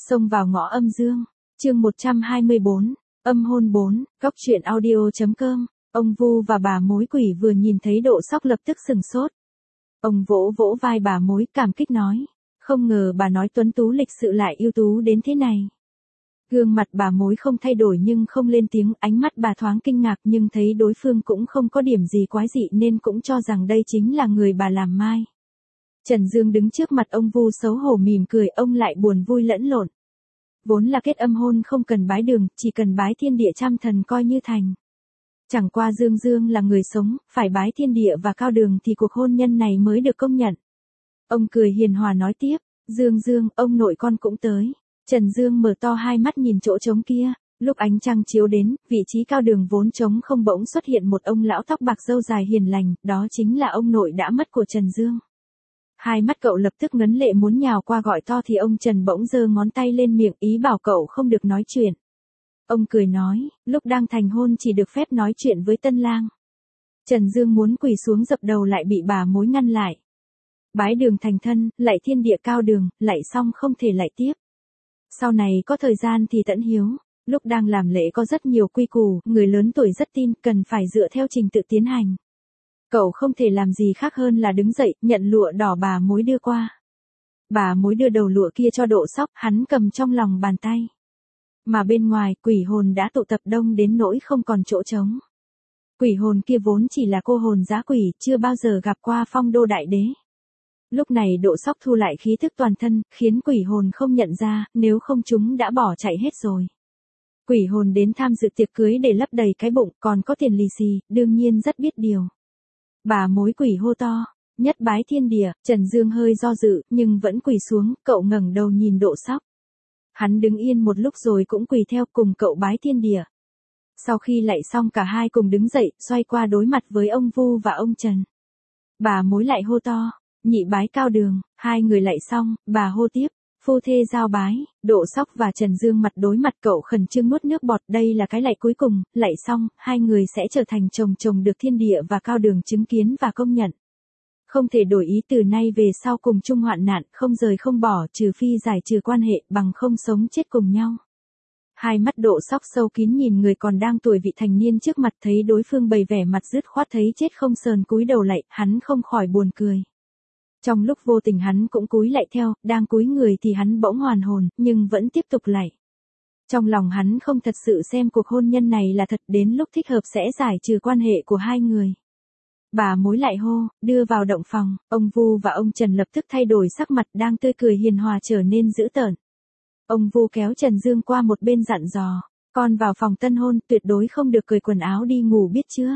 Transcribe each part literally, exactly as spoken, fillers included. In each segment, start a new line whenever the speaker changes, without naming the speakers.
Xông vào ngõ âm dương, chương một trăm hai mươi bốn, âm hôn bốn, góc truyện audio.com, ông Vu và bà mối quỷ vừa nhìn thấy Độ Sóc lập tức sừng sốt. Ông vỗ vỗ vai bà mối cảm kích nói, không ngờ bà nói tuấn tú lịch sự lại ưu tú đến thế này. Gương mặt bà mối không thay đổi nhưng không lên tiếng, ánh mắt bà thoáng kinh ngạc nhưng thấy đối phương cũng không có điểm gì quái dị nên cũng cho rằng đây chính là người bà làm mai. Trần Dương đứng trước mặt ông Vu xấu hổ mỉm cười, ông lại buồn vui lẫn lộn. Vốn là kết âm hôn không cần bái đường, chỉ cần bái thiên địa trăm thần coi như thành. Chẳng qua Dương Dương là người sống, phải bái thiên địa và cao đường thì cuộc hôn nhân này mới được công nhận. Ông cười hiền hòa nói tiếp, Dương Dương, ông nội con cũng tới. Trần Dương mở to hai mắt nhìn chỗ trống kia, lúc ánh trăng chiếu đến, vị trí cao đường vốn trống không bỗng xuất hiện một ông lão tóc bạc râu dài hiền lành, đó chính là ông nội đã mất của Trần Dương. Hai mắt cậu lập tức ngấn lệ muốn nhào qua gọi to thì ông Trần bỗng giơ ngón tay lên miệng ý bảo cậu không được nói chuyện. Ông cười nói, lúc đang thành hôn chỉ được phép nói chuyện với tân lang. Trần Dương muốn quỳ xuống dập đầu lại bị bà mối ngăn lại. Bái đường thành thân, lạy thiên địa cao đường, lạy xong không thể lạy tiếp. Sau này có thời gian thì tẫn hiếu, lúc đang làm lễ có rất nhiều quy củ, người lớn tuổi rất tin, cần phải dựa theo trình tự tiến hành. Cậu không thể làm gì khác hơn là đứng dậy, nhận lụa đỏ bà mối đưa qua. Bà mối đưa đầu lụa kia cho Độ Sóc, hắn cầm trong lòng bàn tay. Mà bên ngoài, quỷ hồn đã tụ tập đông đến nỗi không còn chỗ trống. Quỷ hồn kia vốn chỉ là cô hồn dã quỷ, chưa bao giờ gặp qua phong đô đại đế. Lúc này Độ Sóc thu lại khí thức toàn thân, khiến quỷ hồn không nhận ra, nếu không chúng đã bỏ chạy hết rồi. Quỷ hồn đến tham dự tiệc cưới để lấp đầy cái bụng, còn có tiền lì xì, đương nhiên rất biết điều. Bà mối quỷ hô to, nhất bái thiên địa. Trần Dương hơi do dự, nhưng vẫn quỳ xuống, cậu ngẩng đầu nhìn Độ Sóc. Hắn đứng yên một lúc rồi cũng quỳ theo cùng cậu bái thiên địa. Sau khi lạy xong cả hai cùng đứng dậy, xoay qua đối mặt với ông Vu và ông Trần. Bà mối lại hô to, nhị bái cao đường. Hai người lạy xong, bà hô tiếp, phu thê giao bái. Độ Sóc và Trần Dương mặt đối mặt, cậu khẩn trương nuốt nước bọt, đây là cái lạy cuối cùng, lạy xong, hai người sẽ trở thành chồng chồng được thiên địa và cao đường chứng kiến và công nhận. Không thể đổi ý, từ nay về sau cùng chung hoạn nạn, không rời không bỏ, trừ phi giải trừ quan hệ, bằng không sống chết cùng nhau. Hai mắt Độ Sóc sâu kín nhìn người còn đang tuổi vị thành niên trước mặt, thấy đối phương bày vẻ mặt dứt khoát thấy chết không sờn cúi đầu lạy, hắn không khỏi buồn cười. Trong lúc vô tình hắn cũng cúi lạy theo, đang cúi người thì hắn bỗng hoàn hồn, nhưng vẫn tiếp tục lạy. Trong lòng hắn không thật sự xem cuộc hôn nhân này là thật, đến lúc thích hợp sẽ giải trừ quan hệ của hai người. Bà mối lại hô, đưa vào động phòng, ông Vu và ông Trần lập tức thay đổi sắc mặt, đang tươi cười hiền hòa trở nên dữ tợn. Ông Vu kéo Trần Dương qua một bên dặn dò, con vào phòng tân hôn, tuyệt đối không được cởi quần áo đi ngủ biết chưa?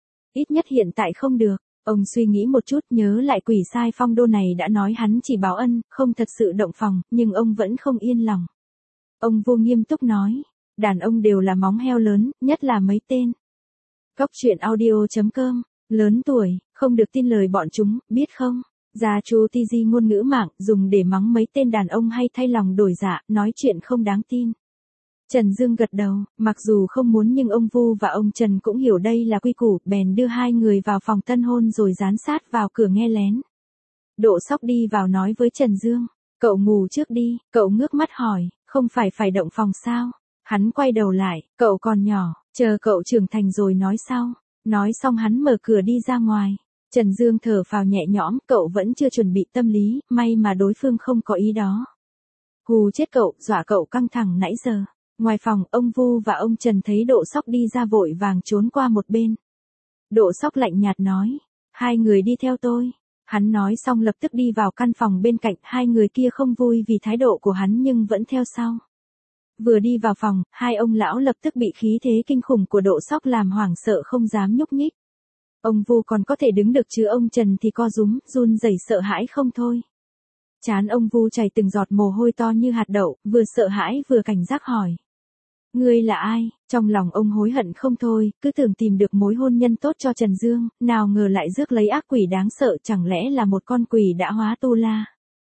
Ít nhất hiện tại không được. Ông suy nghĩ một chút, nhớ lại quỷ sai phong đô này đã nói hắn chỉ báo ân, không thật sự động phòng, nhưng ông vẫn không yên lòng. Ông Vu nghiêm túc nói, đàn ông đều là móng heo lớn, nhất là mấy tên. Góc truyện audio.com, lớn tuổi, không được tin lời bọn chúng, biết không? Gia Chu Ti Di ngôn ngữ mạng, dùng để mắng mấy tên đàn ông hay thay lòng đổi dạ, nói chuyện không đáng tin. Trần Dương gật đầu, mặc dù không muốn nhưng ông Vu và ông Trần cũng hiểu đây là quy củ, bèn đưa hai người vào phòng tân hôn rồi dán sát vào cửa nghe lén. Độ Sóc đi vào nói với Trần Dương, cậu ngủ trước đi. Cậu ngước mắt hỏi, không phải phải động phòng sao? Hắn quay đầu lại, cậu còn nhỏ, chờ cậu trưởng thành rồi nói sau. Nói xong hắn mở cửa đi ra ngoài. Trần Dương thở phào nhẹ nhõm, cậu vẫn chưa chuẩn bị tâm lý, may mà đối phương không có ý đó. Hù chết cậu, dọa cậu căng thẳng nãy giờ. Ngoài phòng, ông Vu và ông Trần thấy Độ Sóc đi ra vội vàng trốn qua một bên. Độ Sóc lạnh nhạt nói, hai người đi theo tôi. Hắn nói xong lập tức đi vào căn phòng bên cạnh, hai người kia không vui vì thái độ của hắn nhưng vẫn theo sau. Vừa đi vào phòng, hai ông lão lập tức bị khí thế kinh khủng của Độ Sóc làm hoảng sợ không dám nhúc nhích. Ông Vu còn có thể đứng được chứ ông Trần thì co rúm, run rẩy sợ hãi không thôi. Trán ông Vu chảy từng giọt mồ hôi to như hạt đậu, vừa sợ hãi vừa cảnh giác hỏi. Ngươi là ai? Trong lòng ông hối hận không thôi, cứ tưởng tìm được mối hôn nhân tốt cho Trần Dương, nào ngờ lại rước lấy ác quỷ đáng sợ, chẳng lẽ là một con quỷ đã hóa tu la?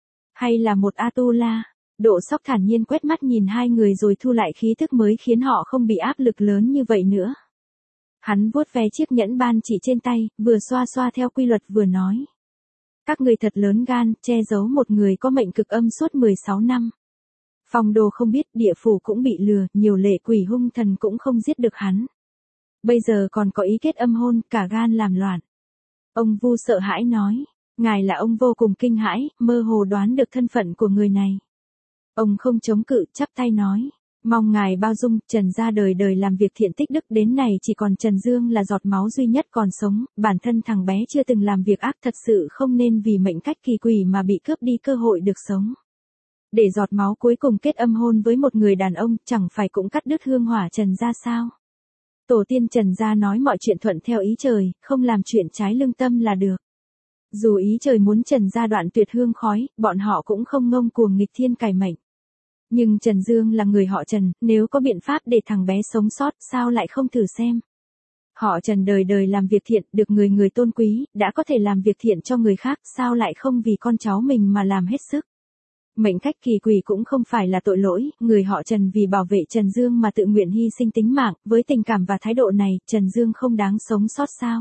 Hay là một A-tu-la? Độ Sóc thản nhiên quét mắt nhìn hai người rồi thu lại khí thức mới khiến họ không bị áp lực lớn như vậy nữa. Hắn vuốt ve chiếc nhẫn ban chỉ trên tay, vừa xoa xoa theo quy luật vừa nói. Các người thật lớn gan, che giấu một người có mệnh cực âm suốt mười sáu năm. Phong Đô không biết, địa phủ cũng bị lừa, nhiều lệ quỷ hung thần cũng không giết được hắn. Bây giờ còn có ý kết âm hôn, cả gan làm loạn. Ông Vu sợ hãi nói, ngài là ông vô cùng kinh hãi, mơ hồ đoán được thân phận của người này. Ông không chống cự, chắp tay nói, mong ngài bao dung, Trần gia đời đời làm việc thiện tích đức, đến này chỉ còn Trần Dương là giọt máu duy nhất còn sống, bản thân thằng bé chưa từng làm việc ác, thật sự không nên vì mệnh cách kỳ quỷ mà bị cướp đi cơ hội được sống. Để giọt máu cuối cùng kết âm hôn với một người đàn ông, chẳng phải cũng cắt đứt hương hỏa Trần gia sao? Tổ tiên Trần gia nói mọi chuyện thuận theo ý trời, không làm chuyện trái lương tâm là được. Dù ý trời muốn Trần gia đoạn tuyệt hương khói, bọn họ cũng không ngông cuồng nghịch thiên cải mệnh. Nhưng Trần Dương là người họ Trần, nếu có biện pháp để thằng bé sống sót, sao lại không thử xem? Họ Trần đời đời làm việc thiện, được người người tôn quý, đã có thể làm việc thiện cho người khác, sao lại không vì con cháu mình mà làm hết sức? Mệnh cách kỳ quỷ cũng không phải là tội lỗi, người họ Trần vì bảo vệ Trần Dương mà tự nguyện hy sinh tính mạng, với tình cảm và thái độ này, Trần Dương không đáng sống sót sao?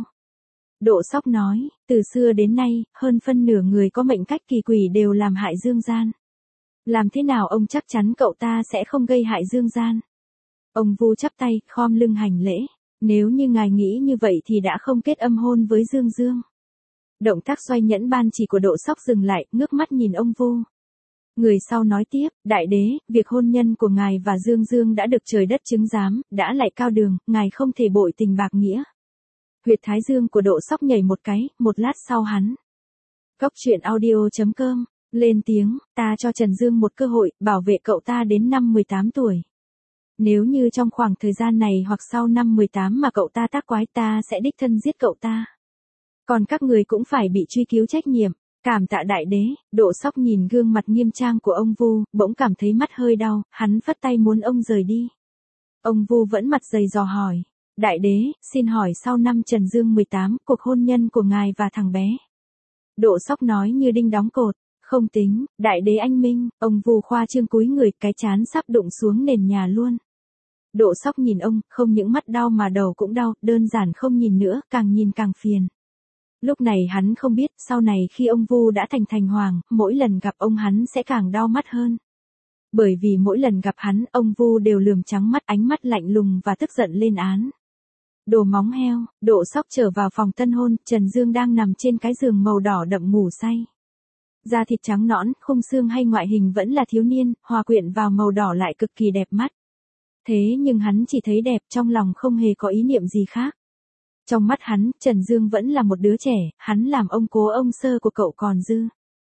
Độ Sóc nói, từ xưa đến nay, hơn phân nửa người có mệnh cách kỳ quỷ đều làm hại dương gian. Làm thế nào ông chắc chắn cậu ta sẽ không gây hại dương gian? Ông Vu chắp tay, khom lưng hành lễ. Nếu như ngài nghĩ như vậy thì đã không kết âm hôn với Dương Dương. Động tác xoay nhẫn ban chỉ của Độ Sóc dừng lại, ngước mắt nhìn ông Vu. Người sau nói tiếp, đại đế, việc hôn nhân của ngài và Dương Dương đã được trời đất chứng giám, đã lại cao đường, ngài không thể bội tình bạc nghĩa. Huyệt thái dương của Độ Sóc nhảy một cái, một lát sau hắn. Góc truyện audio chấm com, lên tiếng, ta cho Trần Dương một cơ hội, bảo vệ cậu ta đến năm mười tám tuổi. Nếu như trong khoảng thời gian này hoặc sau năm mười tám mà cậu ta tác quái, ta sẽ đích thân giết cậu ta. Còn các người cũng phải bị truy cứu trách nhiệm. Cảm tạ đại đế. Độ Sóc nhìn gương mặt nghiêm trang của ông Vu, bỗng cảm thấy mắt hơi đau, hắn phất tay muốn ông rời đi. Ông Vu vẫn mặt dày dò hỏi, đại đế, xin hỏi sau năm Trần Dương mười tám, cuộc hôn nhân của ngài và thằng bé. Độ Sóc nói như đinh đóng cột, không tính, đại đế anh minh. Ông Vu khoa trương cúi người, cái trán sắp đụng xuống nền nhà luôn. Độ Sóc nhìn ông, không những mắt đau mà đầu cũng đau, đơn giản không nhìn nữa, càng nhìn càng phiền. Lúc này hắn không biết, sau này khi ông Vu đã thành thành hoàng, mỗi lần gặp ông hắn sẽ càng đau mắt hơn. Bởi vì mỗi lần gặp hắn, ông Vu đều lườm trắng mắt, ánh mắt lạnh lùng và tức giận lên án. Đồ móng heo. Độ Sóc trở vào phòng tân hôn, Trần Dương đang nằm trên cái giường màu đỏ đậm ngủ say. Da thịt trắng nõn, khung xương hay ngoại hình vẫn là thiếu niên, hòa quyện vào màu đỏ lại cực kỳ đẹp mắt. Thế nhưng hắn chỉ thấy đẹp, trong lòng không hề có ý niệm gì khác. Trong mắt hắn, Trần Dương vẫn là một đứa trẻ, hắn làm ông cố ông sơ của cậu còn dư.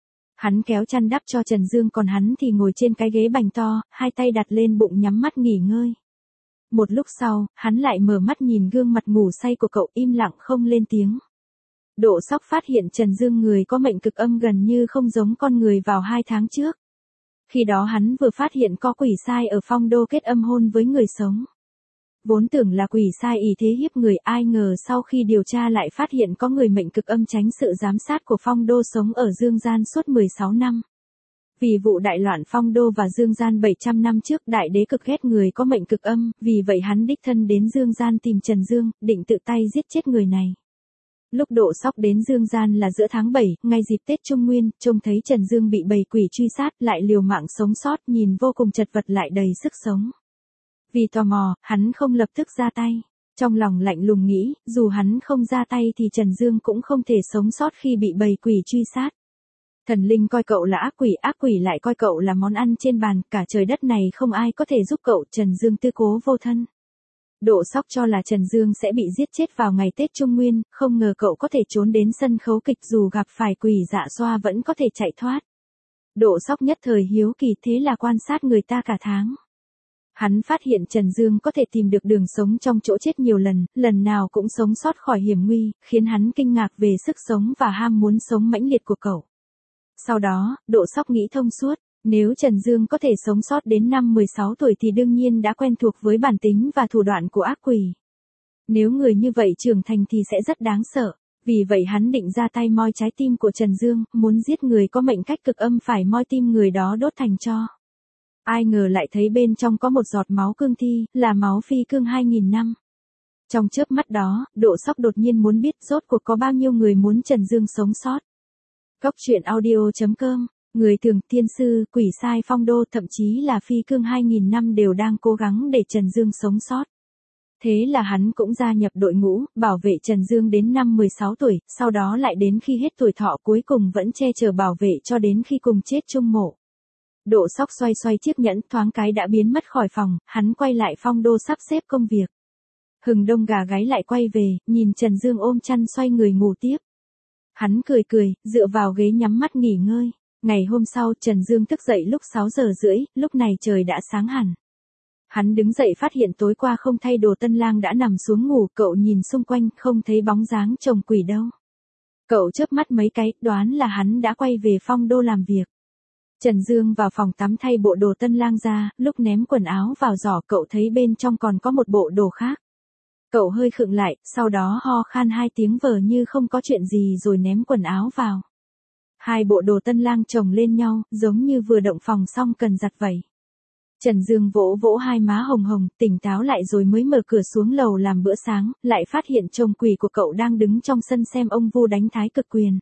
Hắn kéo chăn đắp cho Trần Dương, còn hắn thì ngồi trên cái ghế bành to, hai tay đặt lên bụng nhắm mắt nghỉ ngơi. Một lúc sau, hắn lại mở mắt nhìn gương mặt ngủ say của cậu, im lặng không lên tiếng. Độ Sóc phát hiện Trần Dương người có mệnh cực âm gần như không giống con người vào hai tháng trước. Khi đó hắn vừa phát hiện có quỷ sai ở Phong Đô kết âm hôn với người sống. Vốn tưởng là quỷ sai ý thế hiếp người, ai ngờ sau khi điều tra lại phát hiện có người mệnh cực âm tránh sự giám sát của Phong Đô sống ở Dương gian suốt mười sáu năm. Vì vụ đại loạn Phong Đô và Dương gian bảy trăm năm trước, đại đế cực ghét người có mệnh cực âm, vì vậy hắn đích thân đến Dương gian tìm Trần Dương, định tự tay giết chết người này. Lúc Độ Sóc đến Dương gian là giữa tháng bảy, ngay dịp Tết Trung Nguyên, trông thấy Trần Dương bị bầy quỷ truy sát, lại liều mạng sống sót, nhìn vô cùng chật vật lại đầy sức sống. Vì tò mò, hắn không lập tức ra tay. Trong lòng lạnh lùng nghĩ, dù hắn không ra tay thì Trần Dương cũng không thể sống sót khi bị bầy quỷ truy sát. Thần linh coi cậu là ác quỷ, ác quỷ lại coi cậu là món ăn trên bàn, cả trời đất này không ai có thể giúp cậu. Trần Dương tư cố vô thân. Độ Sóc cho là Trần Dương sẽ bị giết chết vào ngày Tết Trung Nguyên, không ngờ cậu có thể trốn đến sân khấu kịch, dù gặp phải quỷ dạ xoa vẫn có thể chạy thoát. Độ Sóc nhất thời hiếu kỳ, thế là quan sát người ta cả tháng. Hắn phát hiện Trần Dương có thể tìm được đường sống trong chỗ chết nhiều lần, lần nào cũng sống sót khỏi hiểm nguy, khiến hắn kinh ngạc về sức sống và ham muốn sống mãnh liệt của cậu. Sau đó, Độ Sóc nghĩ thông suốt, nếu Trần Dương có thể sống sót đến năm mười sáu tuổi thì đương nhiên đã quen thuộc với bản tính và thủ đoạn của ác quỷ. Nếu người như vậy trưởng thành thì sẽ rất đáng sợ, vì vậy hắn định ra tay moi trái tim của Trần Dương, muốn giết người có mệnh cách cực âm phải moi tim người đó đốt thành tro. Ai ngờ lại thấy bên trong có một giọt máu cương thi, là máu phi cương hai nghìn năm. Trong chớp mắt đó, Độ Sóc đột nhiên muốn biết rốt cuộc có bao nhiêu người muốn Trần Dương sống sót. Góc truyện audio chấm com Người thường, thiên sư, quỷ sai phong đô, thậm chí là phi cương hai nghìn năm đều đang cố gắng để Trần Dương sống sót. Thế là hắn cũng gia nhập đội ngũ, bảo vệ Trần Dương đến năm mười sáu tuổi, sau đó lại đến khi hết tuổi thọ cuối cùng vẫn che chở bảo vệ cho đến khi cùng chết chung mộ. Độ Sóc xoay xoay chiếc nhẫn, thoáng cái đã biến mất khỏi phòng, hắn quay lại phong đô sắp xếp công việc. Hừng đông gà gáy lại quay về, nhìn Trần Dương ôm chăn xoay người ngủ tiếp. Hắn cười cười, dựa vào ghế nhắm mắt nghỉ ngơi. Ngày hôm sau, Trần Dương thức dậy lúc sáu giờ rưỡi, lúc này trời đã sáng hẳn. Hắn đứng dậy phát hiện tối qua không thay đồ tân lang đã nằm xuống ngủ, cậu nhìn xung quanh không thấy bóng dáng chồng quỷ đâu. Cậu chớp mắt mấy cái, đoán là hắn đã quay về phong đô làm việc. Trần Dương vào phòng tắm thay bộ đồ tân lang ra, lúc ném quần áo vào giỏ cậu thấy bên trong còn có một bộ đồ khác. Cậu hơi khựng lại, sau đó ho khan hai tiếng vờ như không có chuyện gì rồi ném quần áo vào. Hai bộ đồ tân lang chồng lên nhau, giống như vừa động phòng xong cần giặt vậy. Trần Dương vỗ vỗ hai má hồng hồng, tỉnh táo lại rồi mới mở cửa xuống lầu làm bữa sáng, lại phát hiện chồng quỷ của cậu đang đứng trong sân xem ông Vu đánh thái cực quyền.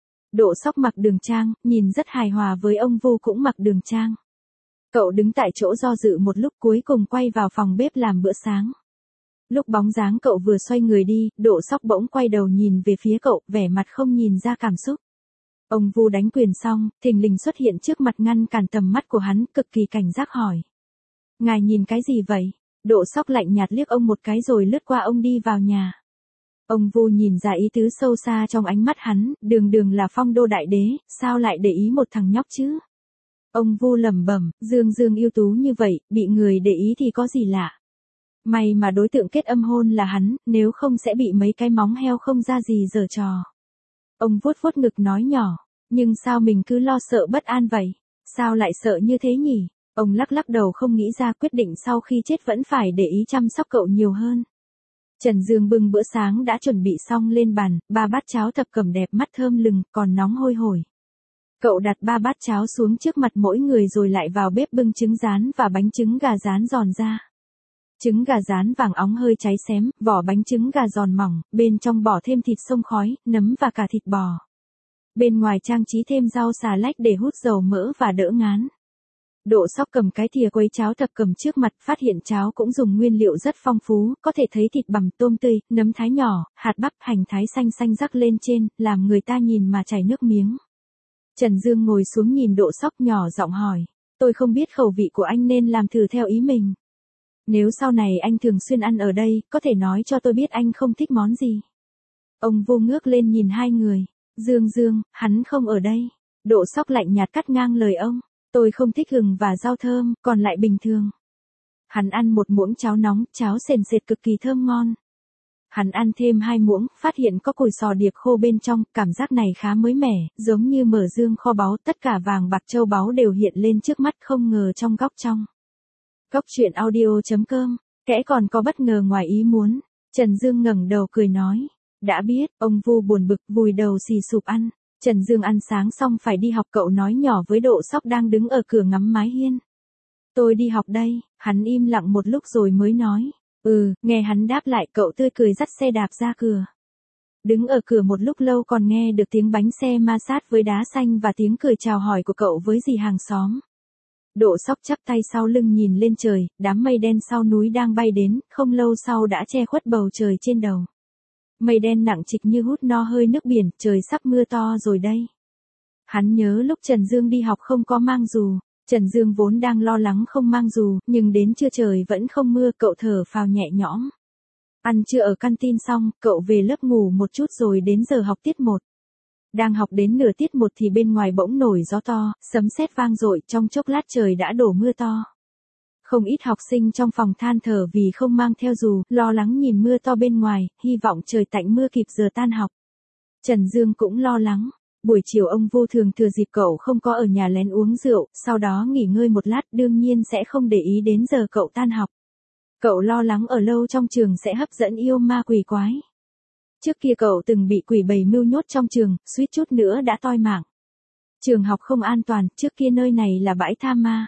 Độ Sóc mặc đường trang, nhìn rất hài hòa với ông Vu cũng mặc đường trang. Cậu đứng tại chỗ do dự một lúc cuối cùng quay vào phòng bếp làm bữa sáng. Lúc bóng dáng cậu vừa xoay người đi, Độ Sóc bỗng quay đầu nhìn về phía cậu, vẻ mặt không nhìn ra cảm xúc. Ông Vu đánh quyền xong, thình lình xuất hiện trước mặt ngăn cản tầm mắt của hắn, cực kỳ cảnh giác hỏi. Ngài nhìn cái gì vậy? Độ Sóc lạnh nhạt liếc ông một cái rồi lướt qua ông đi vào nhà. Ông Vu nhìn ra ý tứ sâu xa trong ánh mắt hắn, đường đường là phong đô đại đế, sao lại để ý một thằng nhóc chứ? Ông Vu lẩm bẩm, Dương Dương ưu tú như vậy, bị người để ý thì có gì lạ. May mà đối tượng kết âm hôn là hắn, nếu không sẽ bị mấy cái móng heo không ra gì giở trò. Ông vuốt vuốt ngực nói nhỏ, nhưng sao mình cứ lo sợ bất an vậy? Sao lại sợ như thế nhỉ? Ông lắc lắc đầu không nghĩ ra, quyết định sau khi chết vẫn phải để ý chăm sóc cậu nhiều hơn. Trần Dương bưng bữa sáng đã chuẩn bị xong lên bàn, ba bát cháo thập cẩm đẹp mắt thơm lừng, còn nóng hôi hổi. Cậu đặt ba bát cháo xuống trước mặt mỗi người rồi lại vào bếp bưng trứng rán và bánh trứng gà rán giòn ra. Trứng gà rán vàng óng hơi cháy xém, vỏ bánh trứng gà giòn mỏng, bên trong bỏ thêm thịt xông khói, nấm và cả thịt bò. Bên ngoài trang trí thêm rau xà lách để hút dầu mỡ và đỡ ngán. Độ Sóc cầm cái thìa quấy cháo thập cẩm trước mặt, phát hiện cháo cũng dùng nguyên liệu rất phong phú, có thể thấy thịt bằm, tôm tươi, nấm thái nhỏ, hạt bắp, hành thái xanh xanh rắc lên trên, làm người ta nhìn mà chảy nước miếng. Trần Dương ngồi xuống nhìn Độ Sóc nhỏ giọng hỏi, tôi không biết khẩu vị của anh nên làm thử theo ý mình. Nếu sau này anh thường xuyên ăn ở đây, có thể nói cho tôi biết anh không thích món gì. Ông Vu ngước lên nhìn hai người, Dương Dương, hắn không ở đây. Độ Sóc lạnh nhạt cắt ngang lời ông. Tôi không thích gừng và rau thơm, còn lại bình thường. Hắn ăn một muỗng cháo nóng, cháo sền sệt cực kỳ thơm ngon. Hắn ăn thêm hai muỗng, phát hiện có củi sò điệp khô bên trong, cảm giác này khá mới mẻ, giống như mở dương kho báu, tất cả vàng bạc châu báu đều hiện lên trước mắt, không ngờ trong góc trong. Góc truyện audio chấm com, kẽ còn có bất ngờ ngoài ý muốn. Trần Dương ngẩng đầu cười nói, đã biết. Ông Vu buồn bực vùi đầu xì sụp ăn. Trần Dương ăn sáng xong phải đi học, cậu nói nhỏ với Độ Sóc đang đứng ở cửa ngắm mái hiên. Tôi đi học đây. Hắn im lặng một lúc rồi mới nói. Ừ, nghe hắn đáp lại, cậu tươi cười dắt xe đạp ra cửa. Đứng ở cửa một lúc lâu còn nghe được tiếng bánh xe ma sát với đá xanh và tiếng cười chào hỏi của cậu với dì hàng xóm. Độ Sóc chắp tay sau lưng nhìn lên trời, đám mây đen sau núi đang bay đến, không lâu sau đã che khuất bầu trời trên đầu. Mây đen nặng trịch như hút no hơi nước biển, trời sắp mưa to rồi đây. Hắn nhớ lúc Trần Dương đi học không có mang dù. Trần Dương vốn đang lo lắng không mang dù, nhưng đến trưa trời vẫn không mưa, cậu thở phào nhẹ nhõm. Ăn trưa ở canteen xong, cậu về lớp ngủ một chút rồi đến giờ học tiết một. Đang học đến nửa tiết một thì bên ngoài bỗng nổi gió to, sấm sét vang dội, trong chốc lát trời đã đổ mưa to. Không ít học sinh trong phòng than thở vì không mang theo dù, lo lắng nhìn mưa to bên ngoài, hy vọng trời tạnh mưa kịp giờ tan học. Trần Dương cũng lo lắng. Buổi chiều ông Vu thường thừa dịp cậu không có ở nhà lén uống rượu, sau đó nghỉ ngơi một lát, đương nhiên sẽ không để ý đến giờ cậu tan học. Cậu lo lắng ở lâu trong trường sẽ hấp dẫn yêu ma quỷ quái. Trước kia cậu từng bị quỷ bầy mưu nhốt trong trường, suýt chút nữa đã toi mạng. Trường học không an toàn, trước kia nơi này là bãi tha ma.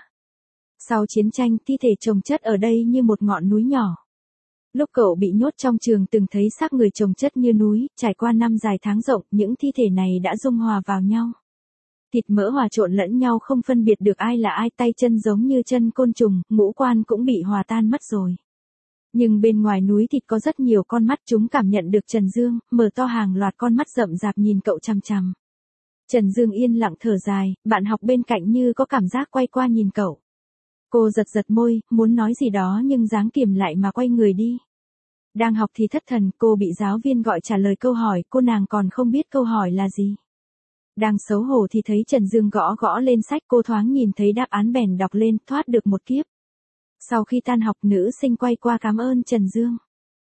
Sau chiến tranh, thi thể chồng chất ở đây như một ngọn núi nhỏ. Lúc cậu bị nhốt trong trường từng thấy xác người chồng chất như núi, trải qua năm dài tháng rộng, những thi thể này đã dung hòa vào nhau. Thịt mỡ hòa trộn lẫn nhau không phân biệt được ai là ai, tay chân giống như chân côn trùng, ngũ quan cũng bị hòa tan mất rồi. Nhưng bên ngoài núi thịt có rất nhiều con mắt, chúng cảm nhận được Trần Dương, mở to hàng loạt con mắt rậm rạp nhìn cậu chằm chằm. Trần Dương yên lặng thở dài, bạn học bên cạnh như có cảm giác quay qua nhìn cậu. Cô giật giật môi, muốn nói gì đó nhưng dáng kiềm lại mà quay người đi. Đang học thì thất thần, cô bị giáo viên gọi trả lời câu hỏi, cô nàng còn không biết câu hỏi là gì. Đang xấu hổ thì thấy Trần Dương gõ gõ lên sách, cô thoáng nhìn thấy đáp án bèn đọc lên, thoát được một kiếp. Sau khi tan học, nữ sinh quay qua cảm ơn Trần Dương.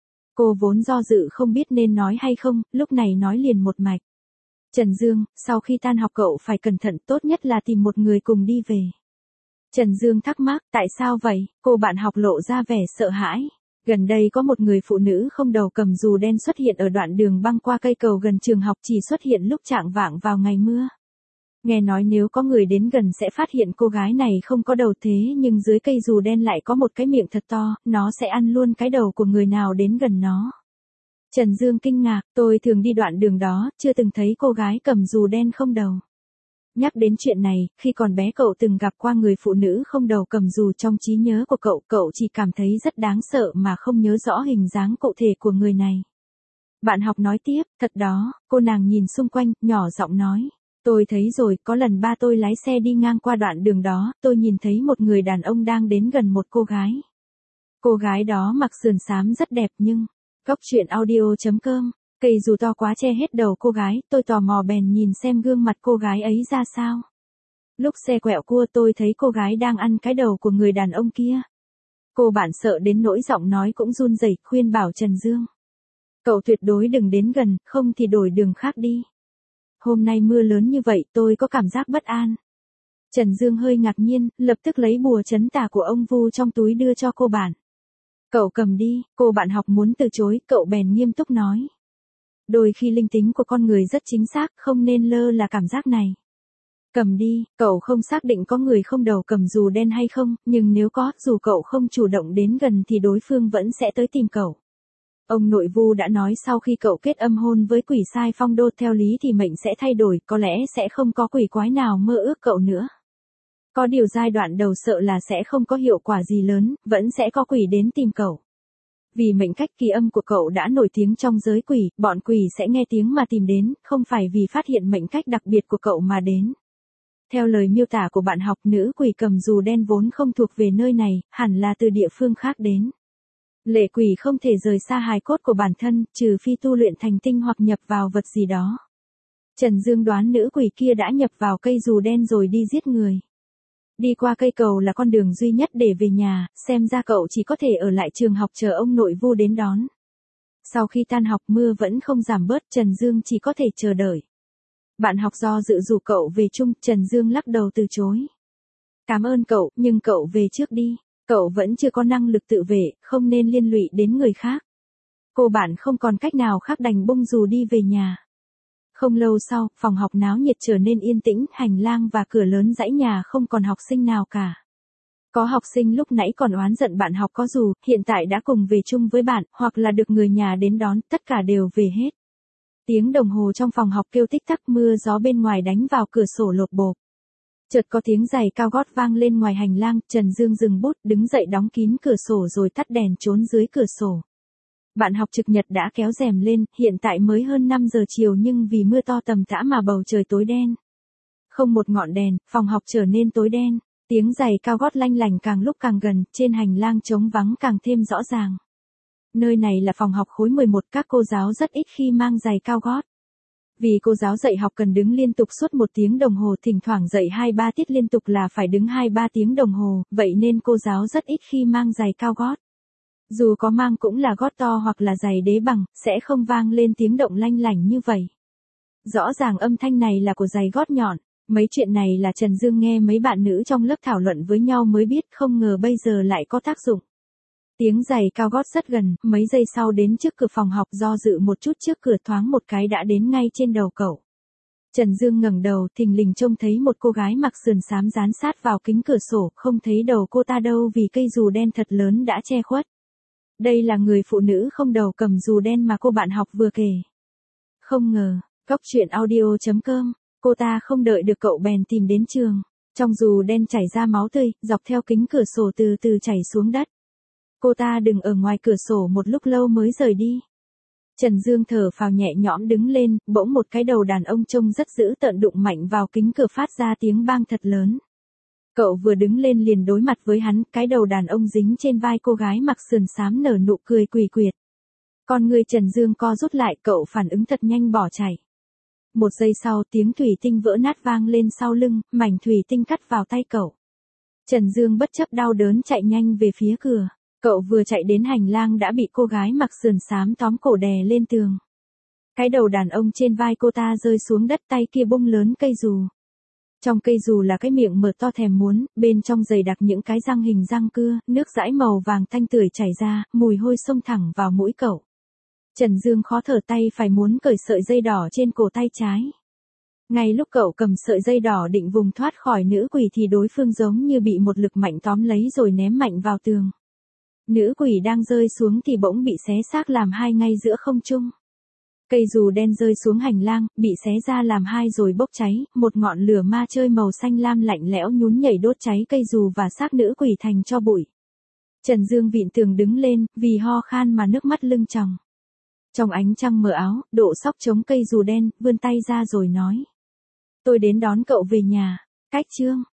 Cô vốn do dự không biết nên nói hay không, lúc này nói liền một mạch. Trần Dương, sau khi tan học cậu phải cẩn thận, tốt nhất là tìm một người cùng đi về. Trần Dương thắc mắc, tại sao vậy? Cô bạn học lộ ra vẻ sợ hãi. Gần đây có một người phụ nữ không đầu cầm dù đen xuất hiện ở đoạn đường băng qua cây cầu gần trường học, chỉ xuất hiện lúc chạng vạng vào ngày mưa. Nghe nói nếu có người đến gần sẽ phát hiện cô gái này không có đầu, thế nhưng dưới cây dù đen lại có một cái miệng thật to, nó sẽ ăn luôn cái đầu của người nào đến gần nó. Trần Dương kinh ngạc, tôi thường đi đoạn đường đó, chưa từng thấy cô gái cầm dù đen không đầu. Nhắc đến chuyện này, khi còn bé cậu từng gặp qua người phụ nữ không đầu cầm dù, trong trí nhớ của cậu, cậu chỉ cảm thấy rất đáng sợ mà không nhớ rõ hình dáng cụ thể của người này. Bạn học nói tiếp, thật đó, cô nàng nhìn xung quanh, nhỏ giọng nói. Tôi thấy rồi, có lần ba tôi lái xe đi ngang qua đoạn đường đó, tôi nhìn thấy một người đàn ông đang đến gần một cô gái. Cô gái đó mặc sườn xám rất đẹp nhưng... Cóc truyện audio chấm com, cây dù to quá che hết đầu cô gái, tôi tò mò bèn nhìn xem gương mặt cô gái ấy ra sao. Lúc xe quẹo cua tôi thấy cô gái đang ăn cái đầu của người đàn ông kia. Cô bạn sợ đến nỗi giọng nói cũng run rẩy, khuyên bảo Trần Dương. Cậu tuyệt đối đừng đến gần, không thì đổi đường khác đi. Hôm nay mưa lớn như vậy tôi có cảm giác bất an. Trần Dương hơi ngạc nhiên, lập tức lấy bùa trấn tà của ông Vu trong túi đưa cho cô bạn. Cậu cầm đi, cô bạn học muốn từ chối, cậu bèn nghiêm túc nói. Đôi khi linh tính của con người rất chính xác, không nên lơ là cảm giác này. Cầm đi, cậu không xác định có người không đầu cầm dù đen hay không, nhưng nếu có, dù cậu không chủ động đến gần thì đối phương vẫn sẽ tới tìm cậu. Ông nội Vu đã nói sau khi cậu kết âm hôn với quỷ sai Phong Đô, theo lý thì mệnh sẽ thay đổi, có lẽ sẽ không có quỷ quái nào mơ ước cậu nữa. Có điều giai đoạn đầu sợ là sẽ không có hiệu quả gì lớn, vẫn sẽ có quỷ đến tìm cậu. Vì mệnh cách kỳ âm của cậu đã nổi tiếng trong giới quỷ, bọn quỷ sẽ nghe tiếng mà tìm đến, không phải vì phát hiện mệnh cách đặc biệt của cậu mà đến. Theo lời miêu tả của bạn học, nữ quỷ cầm dù đen vốn không thuộc về nơi này, hẳn là từ địa phương khác đến. Lệ quỷ không thể rời xa hài cốt của bản thân, trừ phi tu luyện thành tinh hoặc nhập vào vật gì đó. Trần Dương đoán nữ quỷ kia đã nhập vào cây dù đen rồi đi giết người. Đi qua cây cầu là con đường duy nhất để về nhà, xem ra cậu chỉ có thể ở lại trường học chờ ông nội Vu đến đón. Sau khi tan học mưa vẫn không giảm bớt, Trần Dương chỉ có thể chờ đợi. Bạn học do dự rủ cậu về chung, Trần Dương lắc đầu từ chối. Cảm ơn cậu, nhưng cậu về trước đi. Cậu vẫn chưa có năng lực tự vệ, không nên liên lụy đến người khác. Cô bạn không còn cách nào khác đành bung dù đi về nhà. Không lâu sau, phòng học náo nhiệt trở nên yên tĩnh, hành lang và cửa lớn dãy nhà không còn học sinh nào cả. Có học sinh lúc nãy còn oán giận bạn học có dù, hiện tại đã cùng về chung với bạn, hoặc là được người nhà đến đón, tất cả đều về hết. Tiếng đồng hồ trong phòng học kêu tích tắc, mưa gió bên ngoài đánh vào cửa sổ lộp bộp. Chợt có tiếng giày cao gót vang lên ngoài hành lang, Trần Dương dừng bút, đứng dậy đóng kín cửa sổ rồi tắt đèn trốn dưới cửa sổ. Bạn học trực nhật đã kéo rèm lên, hiện tại mới hơn năm giờ chiều nhưng vì mưa to tầm tã mà bầu trời tối đen. Không một ngọn đèn, phòng học trở nên tối đen, tiếng giày cao gót lanh lành càng lúc càng gần, trên hành lang trống vắng càng thêm rõ ràng. Nơi này là phòng học khối mười một, các cô giáo rất ít khi mang giày cao gót. Vì cô giáo dạy học cần đứng liên tục suốt một tiếng đồng hồ, thỉnh thoảng dạy hai ba tiết liên tục là phải đứng hai ba tiếng đồng hồ, vậy nên cô giáo rất ít khi mang giày cao gót. Dù có mang cũng là gót to hoặc là giày đế bằng, sẽ không vang lên tiếng động lanh lảnh như vậy. Rõ ràng âm thanh này là của giày gót nhọn. Mấy chuyện này là Trần Dương nghe mấy bạn nữ trong lớp thảo luận với nhau mới biết, không ngờ bây giờ lại có tác dụng. Tiếng giày cao gót rất gần, mấy giây sau đến trước cửa phòng học, do dự một chút trước cửa thoáng một cái đã đến ngay trên đầu cậu. Trần Dương ngẩng đầu, thình lình trông thấy một cô gái mặc sườn xám dán sát vào kính cửa sổ, không thấy đầu cô ta đâu vì cây dù đen thật lớn đã che khuất. Đây là người phụ nữ không đầu cầm dù đen mà cô bạn học vừa kể. Không ngờ, cóc truyện audio chấm com Cô ta không đợi được cậu bèn tìm đến trường. Trong dù đen chảy ra máu tươi, dọc theo kính cửa sổ từ từ chảy xuống đất. Cô ta đứng ở ngoài cửa sổ một lúc lâu mới rời đi. Trần Dương thở phào nhẹ nhõm đứng lên, bỗng một cái đầu đàn ông trông rất dữ tợn đụng mạnh vào kính cửa phát ra tiếng bang thật lớn. Cậu vừa đứng lên liền đối mặt với hắn, cái đầu đàn ông dính trên vai cô gái mặc sườn xám nở nụ cười quỷ quyệt. Con người Trần Dương co rút lại, cậu phản ứng thật nhanh bỏ chạy. Một giây sau tiếng thủy tinh vỡ nát vang lên sau lưng, mảnh thủy tinh cắt vào tay cậu. Trần Dương bất chấp đau đớn chạy nhanh về phía cửa. Cậu vừa chạy đến hành lang đã bị cô gái mặc sườn xám tóm cổ đè lên tường. Cái đầu đàn ông trên vai cô ta rơi xuống đất, tay kia bung lớn cây dù. Trong cây dù là cái miệng mở to thèm muốn, bên trong dày đặc những cái răng hình răng cưa, nước dãi màu vàng thanh tưởi chảy ra, mùi hôi xông thẳng vào mũi cậu. Trần Dương khó thở, tay phải muốn cởi sợi dây đỏ trên cổ tay trái. Ngay lúc cậu cầm sợi dây đỏ định vùng thoát khỏi nữ quỷ thì đối phương giống như bị một lực mạnh tóm lấy rồi ném mạnh vào tường. Nữ quỷ đang rơi xuống thì bỗng bị xé xác làm hai ngay giữa không trung. Cây dù đen rơi xuống hành lang, bị xé ra làm hai rồi bốc cháy, một ngọn lửa ma chơi màu xanh lam lạnh lẽo nhún nhảy đốt cháy cây dù và xác nữ quỷ thành tro bụi. Trần Dương vịn tường đứng lên, vì ho khan mà nước mắt lưng tròng. Trong ánh trăng mờ áo, Độ Sóc chống cây dù đen, vươn tay ra rồi nói. Tôi đến đón cậu về nhà. Cách chương